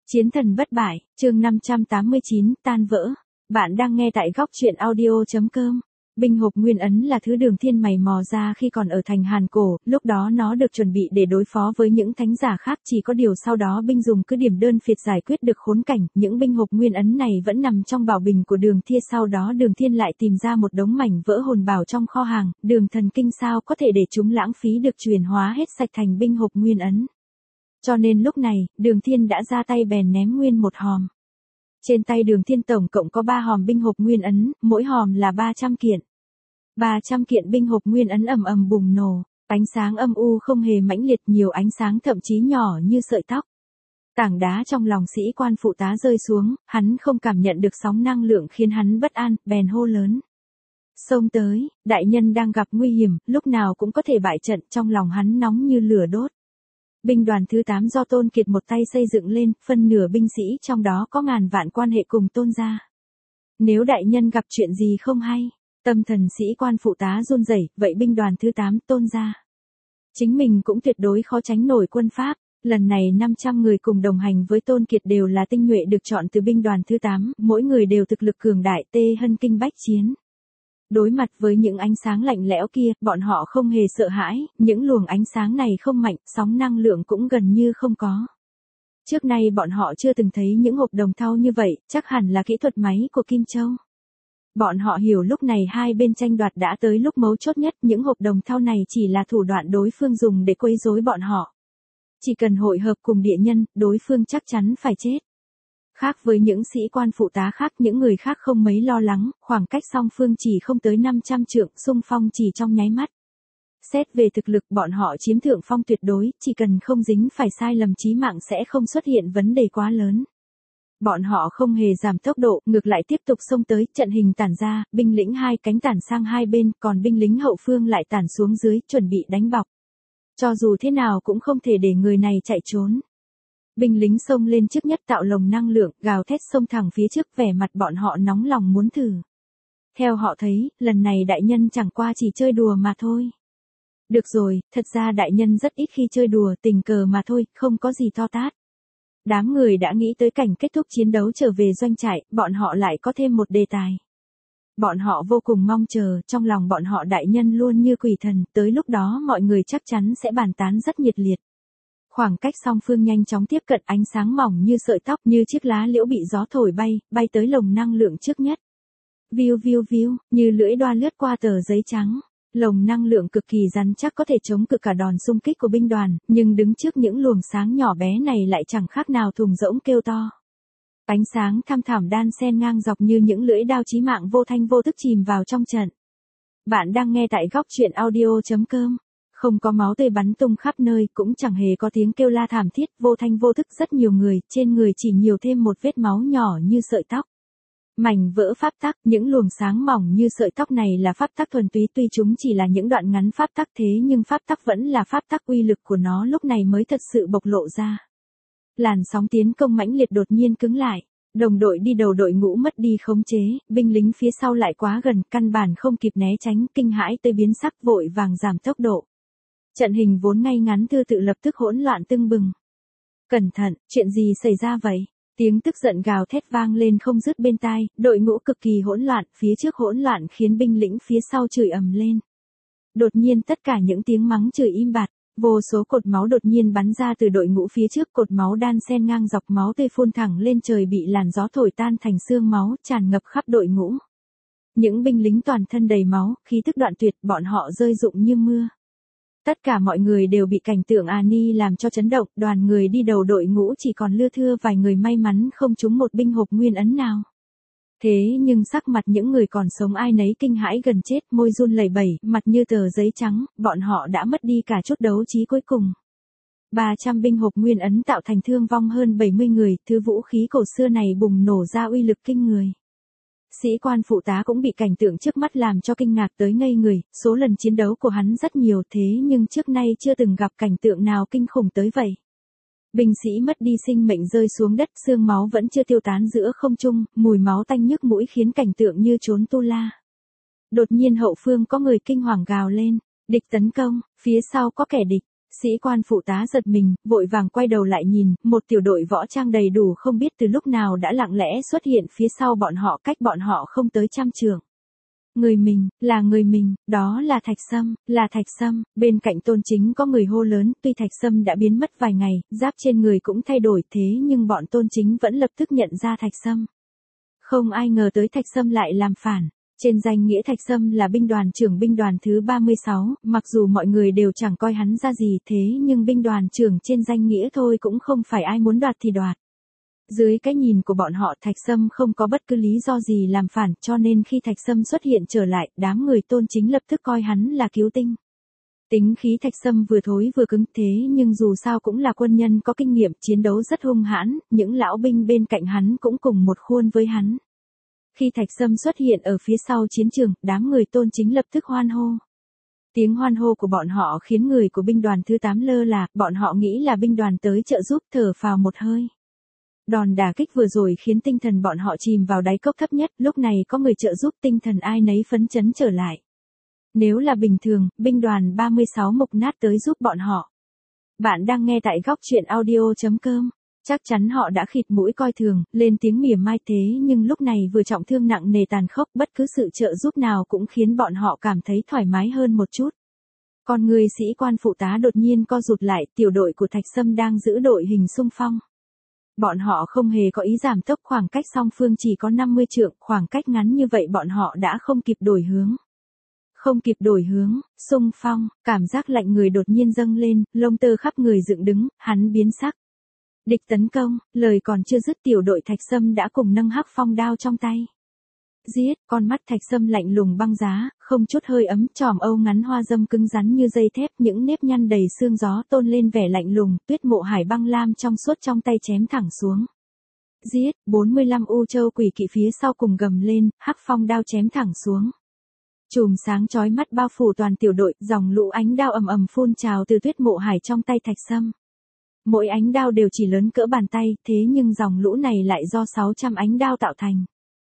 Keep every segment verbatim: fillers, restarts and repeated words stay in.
Chiến thần bất bại, chương năm trăm tám mươi chín, tan vỡ. Bạn đang nghe tại góc truyện audio chấm com. Binh hộp nguyên ấn là thứ Đường Thiên mày mò ra khi còn ở thành Hàn Cổ, lúc đó nó được chuẩn bị để đối phó với những thánh giả khác, chỉ có điều sau đó binh dùng cứ điểm đơn phiệt giải quyết được khốn cảnh, những binh hộp nguyên ấn này vẫn nằm trong bảo bình của Đường Thiên, sau đó Đường Thiên lại tìm ra một đống mảnh vỡ hồn bảo trong kho hàng, Đường thần kinh sao có thể để chúng lãng phí được chuyển hóa hết sạch thành binh hộp nguyên ấn. Cho nên lúc này, Đường Thiên đã ra tay bèn ném nguyên một hòm. Trên tay Đường Thiên tổng cộng có ba hòm binh hộp nguyên ấn, mỗi hòm là ba trăm kiện. ba trăm kiện binh hộp nguyên ấn ầm ầm bùng nổ, ánh sáng âm u không hề mãnh liệt, nhiều ánh sáng thậm chí nhỏ như sợi tóc. Tảng đá trong lòng sĩ quan phụ tá rơi xuống, hắn không cảm nhận được sóng năng lượng khiến hắn bất an, bèn hô lớn. Xông tới, đại nhân đang gặp nguy hiểm, lúc nào cũng có thể bại trận, trong lòng hắn nóng như lửa đốt. Binh đoàn thứ tám do Tôn Kiệt một tay xây dựng lên, phân nửa binh sĩ trong đó có ngàn vạn quan hệ cùng Tôn gia. Nếu đại nhân gặp chuyện gì không hay, tâm thần sĩ quan phụ tá run rẩy, vậy binh đoàn thứ tám Tôn gia, chính mình cũng tuyệt đối khó tránh nổi quân Pháp. Lần này năm trăm người cùng đồng hành với Tôn Kiệt đều là tinh nhuệ được chọn từ binh đoàn thứ tám, mỗi người đều thực lực cường đại, tê hân kinh bách chiến. Đối mặt với những ánh sáng lạnh lẽo kia, bọn họ không hề sợ hãi, những luồng ánh sáng này không mạnh, sóng năng lượng cũng gần như không có. Trước nay bọn họ chưa từng thấy những hộp đồng thau như vậy, chắc hẳn là kỹ thuật máy của Kim Châu. Bọn họ hiểu lúc này hai bên tranh đoạt đã tới lúc mấu chốt nhất, những hộp đồng thau này chỉ là thủ đoạn đối phương dùng để quấy rối bọn họ. Chỉ cần hội hợp cùng địa nhân, đối phương chắc chắn phải chết. Khác với những sĩ quan phụ tá khác, những người khác không mấy lo lắng, khoảng cách song phương chỉ không tới năm trăm trượng, xung phong chỉ trong nháy mắt. Xét về thực lực bọn họ chiếm thượng phong tuyệt đối, chỉ cần không dính phải sai lầm chí mạng sẽ không xuất hiện vấn đề quá lớn. Bọn họ không hề giảm tốc độ, ngược lại tiếp tục xông tới, trận hình tản ra, binh lính hai cánh tản sang hai bên, còn binh lính hậu phương lại tản xuống dưới, chuẩn bị đánh bọc. Cho dù thế nào cũng không thể để người này chạy trốn. Binh lính xông lên trước nhất tạo lồng năng lượng, gào thét xông thẳng phía trước, vẻ mặt bọn họ nóng lòng muốn thử. Theo họ thấy, lần này đại nhân chẳng qua chỉ chơi đùa mà thôi. Được rồi, thật ra đại nhân rất ít khi chơi đùa, tình cờ mà thôi, không có gì to tát. Đám người đã nghĩ tới cảnh kết thúc chiến đấu trở về doanh trại, bọn họ lại có thêm một đề tài. Bọn họ vô cùng mong chờ, trong lòng bọn họ đại nhân luôn như quỷ thần, tới lúc đó mọi người chắc chắn sẽ bàn tán rất nhiệt liệt. Khoảng cách song phương nhanh chóng tiếp cận, ánh sáng mỏng như sợi tóc, như chiếc lá liễu bị gió thổi bay, bay tới lồng năng lượng trước nhất. Viu viu viu, như lưỡi đoan lướt qua tờ giấy trắng. Lồng năng lượng cực kỳ rắn chắc, có thể chống cự cả đòn xung kích của binh đoàn, nhưng đứng trước những luồng sáng nhỏ bé này lại chẳng khác nào thùng rỗng kêu to. Ánh sáng thăm thẳm đan xen ngang dọc như những lưỡi đao chí mạng vô thanh vô tức chìm vào trong trận. Bạn đang nghe tại góc truyện audio chấm com. Không có máu tươi bắn tung khắp nơi, cũng chẳng hề có tiếng kêu la thảm thiết, vô thanh vô thức rất nhiều người, trên người chỉ nhiều thêm một vết máu nhỏ như sợi tóc. Mảnh vỡ pháp tắc, những luồng sáng mỏng như sợi tóc này là pháp tắc thuần túy, tuy chúng chỉ là những đoạn ngắn pháp tắc thế nhưng pháp tắc vẫn là pháp tắc, uy lực của nó lúc này mới thật sự bộc lộ ra. Làn sóng tiến công mãnh liệt đột nhiên cứng lại, đồng đội đi đầu đội ngũ mất đi khống chế, binh lính phía sau lại quá gần, căn bản không kịp né tránh, kinh hãi tới biến sắc, vội vàng giảm tốc độ. Trận hình vốn ngay ngắn thưa tự lập tức hỗn loạn tưng bừng. Cẩn thận, chuyện gì xảy ra vậy? Tiếng tức giận gào thét vang lên không dứt bên tai, đội ngũ cực kỳ hỗn loạn, phía trước hỗn loạn khiến binh lính phía sau chửi ầm lên. Đột nhiên tất cả những tiếng mắng chửi im bặt, vô số cột máu đột nhiên bắn ra từ đội ngũ phía trước, cột máu đan xen ngang dọc, máu tươi phun thẳng lên trời bị làn gió thổi tan thành xương máu, tràn ngập khắp đội ngũ. Những binh lính toàn thân đầy máu, khí tức đoạn tuyệt, bọn họ rơi rụng như mưa. Tất cả mọi người đều bị cảnh tượng Ani làm cho chấn động, đoàn người đi đầu đội ngũ chỉ còn lưa thưa vài người may mắn không trúng một binh hộp nguyên ấn nào. Thế nhưng sắc mặt những người còn sống ai nấy kinh hãi gần chết, môi run lẩy bẩy, mặt như tờ giấy trắng, bọn họ đã mất đi cả chút đấu trí cuối cùng. ba trăm binh hộp nguyên ấn tạo thành thương vong hơn bảy mươi người, thứ vũ khí cổ xưa này bùng nổ ra uy lực kinh người. Sĩ quan phụ tá cũng bị cảnh tượng trước mắt làm cho kinh ngạc tới ngây người, số lần chiến đấu của hắn rất nhiều thế nhưng trước nay chưa từng gặp cảnh tượng nào kinh khủng tới vậy. Binh sĩ mất đi sinh mệnh rơi xuống đất, xương máu vẫn chưa tiêu tán giữa không trung, mùi máu tanh nhức mũi khiến cảnh tượng như trốn tu la. Đột nhiên hậu phương có người kinh hoàng gào lên, địch tấn công, phía sau có kẻ địch. Sĩ quan phụ tá giật mình, vội vàng quay đầu lại nhìn, một tiểu đội võ trang đầy đủ không biết từ lúc nào đã lặng lẽ xuất hiện phía sau bọn họ, cách bọn họ không tới trăm trượng. Người mình, là người mình, đó là Thạch Sâm, là Thạch Sâm. Bên cạnh Tôn Chính có người hô lớn, tuy Thạch Sâm đã biến mất vài ngày, giáp trên người cũng thay đổi, thế nhưng bọn Tôn Chính vẫn lập tức nhận ra Thạch Sâm. Không ai ngờ tới Thạch Sâm lại làm phản. Trên danh nghĩa Thạch Sâm là binh đoàn trưởng binh đoàn thứ ba mươi sáu, mặc dù mọi người đều chẳng coi hắn ra gì, thế nhưng binh đoàn trưởng trên danh nghĩa thôi cũng không phải ai muốn đoạt thì đoạt. Dưới cái nhìn của bọn họ, Thạch Sâm không có bất cứ lý do gì làm phản, cho nên khi Thạch Sâm xuất hiện trở lại, đám người Tôn Chính lập tức coi hắn là cứu tinh. Tính khí Thạch Sâm vừa thối vừa cứng, thế nhưng dù sao cũng là quân nhân có kinh nghiệm, chiến đấu rất hung hãn, những lão binh bên cạnh hắn cũng cùng một khuôn với hắn. Khi Thạch Sâm xuất hiện ở phía sau chiến trường, đám người Tôn Chính lập tức hoan hô. Tiếng hoan hô của bọn họ khiến người của binh đoàn thứ tám lơ là, bọn họ nghĩ là binh đoàn tới trợ giúp, thở phào một hơi. Đòn đả kích vừa rồi khiến tinh thần bọn họ chìm vào đáy cốc thấp nhất, lúc này có người trợ giúp, tinh thần ai nấy phấn chấn trở lại. Nếu là bình thường, binh đoàn ba mươi sáu mục nát tới giúp bọn họ. Bạn đang nghe tại góc truyện audio chấm com. Chắc chắn họ đã khịt mũi coi thường, lên tiếng mỉa mai, thế nhưng lúc này vừa trọng thương nặng nề tàn khốc, bất cứ sự trợ giúp nào cũng khiến bọn họ cảm thấy thoải mái hơn một chút. Còn người sĩ quan phụ tá đột nhiên co rụt lại, tiểu đội của Thạch Sâm đang giữ đội hình xung phong. Bọn họ không hề có ý giảm tốc, khoảng cách song phương chỉ có năm mươi trượng, khoảng cách ngắn như vậy bọn họ đã không kịp đổi hướng. Không kịp đổi hướng, xung phong, cảm giác lạnh người đột nhiên dâng lên, lông tơ khắp người dựng đứng, hắn biến sắc. Địch tấn công, lời còn chưa dứt tiểu đội Thạch Sâm đã cùng nâng hắc phong đao trong tay. Giết, con mắt Thạch Sâm lạnh lùng băng giá, không chút hơi ấm, tròm âu ngắn hoa dâm cứng rắn như dây thép, những nếp nhăn đầy xương gió tôn lên vẻ lạnh lùng, Tuyết Mộ Hải băng lam trong suốt trong tay chém thẳng xuống. Giết, bốn mươi lăm U Châu Quỷ Kỵ phía sau cùng gầm lên, hắc phong đao chém thẳng xuống. Chùm sáng chói mắt bao phủ toàn tiểu đội, dòng lũ ánh đao ầm ầm phun trào từ Tuyết Mộ Hải trong tay Thạch Sâm. Mỗi ánh đao đều chỉ lớn cỡ bàn tay, thế nhưng dòng lũ này lại do sáu trăm ánh đao tạo thành.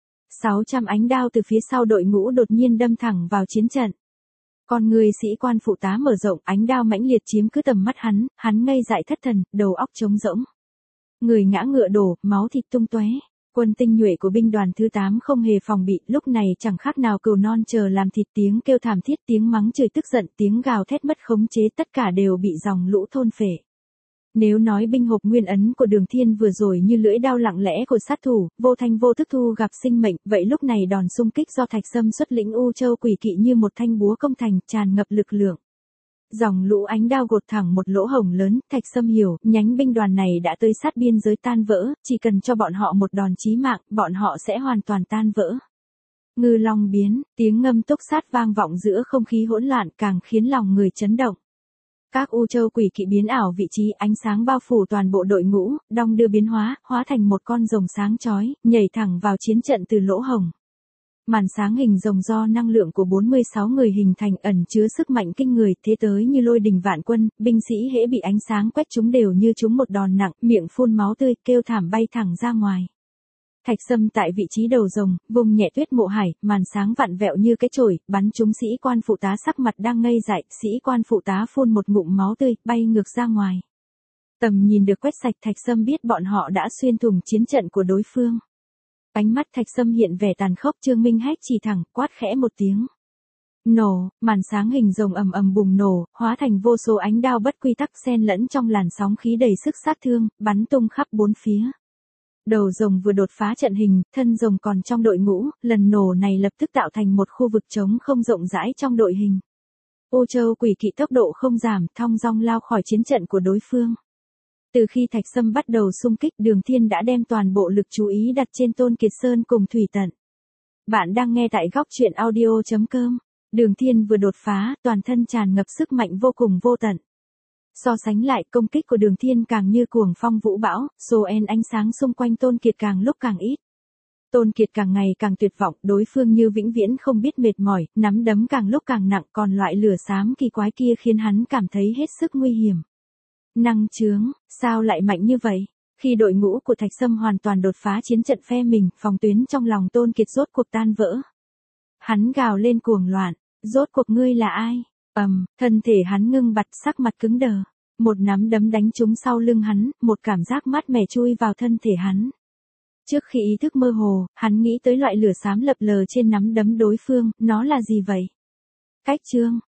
sáu trăm ánh đao từ phía sau đội ngũ đột nhiên đâm thẳng vào chiến trận. Còn người sĩ quan phụ tá mở rộng, ánh đao mãnh liệt chiếm cứ tầm mắt hắn, hắn ngây dại thất thần, đầu óc trống rỗng. Người ngã ngựa đổ, máu thịt tung tóe. Quân tinh nhuệ của binh đoàn thứ tám không hề phòng bị, lúc này chẳng khác nào cừu non chờ làm thịt, tiếng kêu thảm thiết, tiếng mắng chửi tức giận, tiếng gào thét mất khống chế, tất cả đều bị dòng lũ thôn phệ. Nếu nói binh hộp nguyên ấn của Đường Thiên vừa rồi như lưỡi đao lặng lẽ của sát thủ, vô thanh vô thức thu gặp sinh mệnh, vậy lúc này đòn xung kích do Thạch Sâm xuất lĩnh U Châu Quỷ Kỵ như một thanh búa công thành, tràn ngập lực lượng. Dòng lũ ánh đao gột thẳng một lỗ hổng lớn, Thạch Sâm hiểu, nhánh binh đoàn này đã tới sát biên giới tan vỡ, chỉ cần cho bọn họ một đòn chí mạng, bọn họ sẽ hoàn toàn tan vỡ. Ngư long biến, tiếng ngâm túc sát vang vọng giữa không khí hỗn loạn, càng khiến lòng người chấn động. Các U Châu Quỷ Kỵ biến ảo vị trí, ánh sáng bao phủ toàn bộ đội ngũ, đong đưa biến hóa, hóa thành một con rồng sáng chói, nhảy thẳng vào chiến trận từ lỗ hổng. Màn sáng hình rồng do năng lượng của bốn mươi sáu người hình thành, ẩn chứa sức mạnh kinh người, thế tới như lôi đình vạn quân, binh sĩ hễ bị ánh sáng quét chúng đều như trúng một đòn nặng, miệng phun máu tươi, kêu thảm bay thẳng ra ngoài. Thạch Sâm tại vị trí đầu rồng, vùng nhẹ Tuyết Mộ Hải, màn sáng vặn vẹo như cái chổi, bắn trúng sĩ quan phụ tá sắc mặt đang ngây dại, sĩ quan phụ tá phun một ngụm máu tươi, bay ngược ra ngoài. Tầm nhìn được quét sạch, Thạch Sâm biết bọn họ đã xuyên thủng chiến trận của đối phương. Ánh mắt Thạch Sâm hiện vẻ tàn khốc, Trương Minh Hách chỉ thẳng, quát khẽ một tiếng. Nổ, màn sáng hình rồng ầm ầm bùng nổ, hóa thành vô số ánh đao bất quy tắc xen lẫn trong làn sóng khí đầy sức sát thương, bắn tung khắp bốn phía. Đầu rồng vừa đột phá trận hình, thân rồng còn trong đội ngũ, lần nổ này lập tức tạo thành một khu vực trống không rộng rãi trong đội hình. U Châu Quỷ Kỵ tốc độ không giảm, thong dong lao khỏi chiến trận của đối phương. Từ khi Thạch Sâm bắt đầu xung kích, Đường Thiên đã đem toàn bộ lực chú ý đặt trên Tôn Kiệt Sơn cùng Thủy Tận. Bạn đang nghe tại góc truyện audio chấm com. Đường Thiên vừa đột phá, toàn thân tràn ngập sức mạnh vô cùng vô tận. So sánh lại, công kích của Đường Thiên càng như cuồng phong vũ bão, số en ánh sáng xung quanh Tôn Kiệt càng lúc càng ít. Tôn Kiệt càng ngày càng tuyệt vọng, đối phương như vĩnh viễn không biết mệt mỏi, nắm đấm càng lúc càng nặng, còn loại lửa xám kỳ quái kia khiến hắn cảm thấy hết sức nguy hiểm. Năng chướng, sao lại mạnh như vậy? Khi đội ngũ của Thạch Sâm hoàn toàn đột phá chiến trận phe mình, phòng tuyến trong lòng Tôn Kiệt rốt cuộc tan vỡ. Hắn gào lên cuồng loạn, rốt cuộc ngươi là ai? Ầm, thân thể hắn ngưng bặt, sắc mặt cứng đờ. Một nắm đấm đánh trúng sau lưng hắn, một cảm giác mát mẻ chui vào thân thể hắn. Trước khi ý thức mơ hồ, hắn nghĩ tới loại lửa xám lập lờ trên nắm đấm đối phương, nó là gì vậy? Cách chương